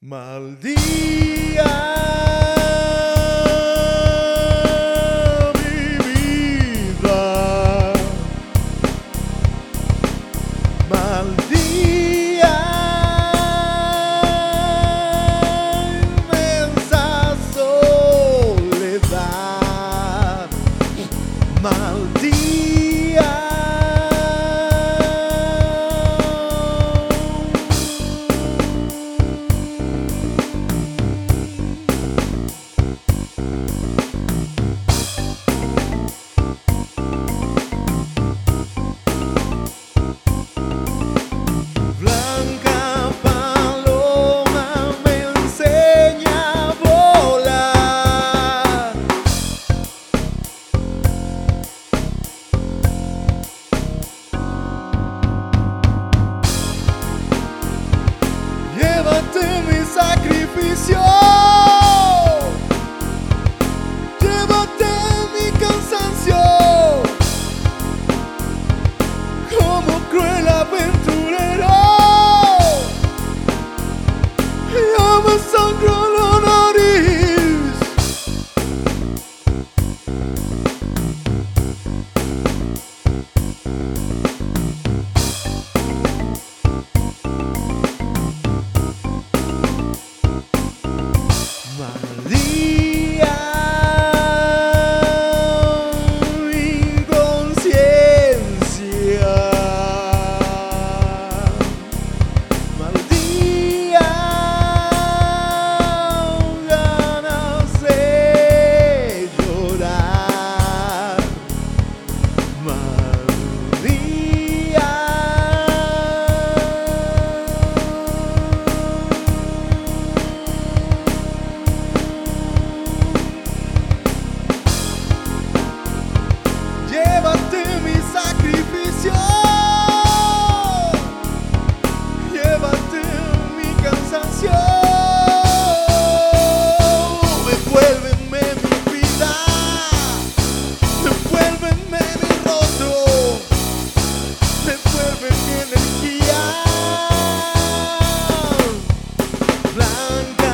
Mal día mi vida, mal día inmensa soledad, mal día. Blanca paloma me enseña a volar. Llévate mi sacrificio, llévate mi cansancio, como cruel aventurero. Ya me sangró la nariz. María, inconsciencia. Mal día, ganas de llorar. Mal día. Llévate mi sacrificio, llévate mi cansancio, devuélveme mi vida, devuélveme mi rostro, devuélveme mi energía. Blanca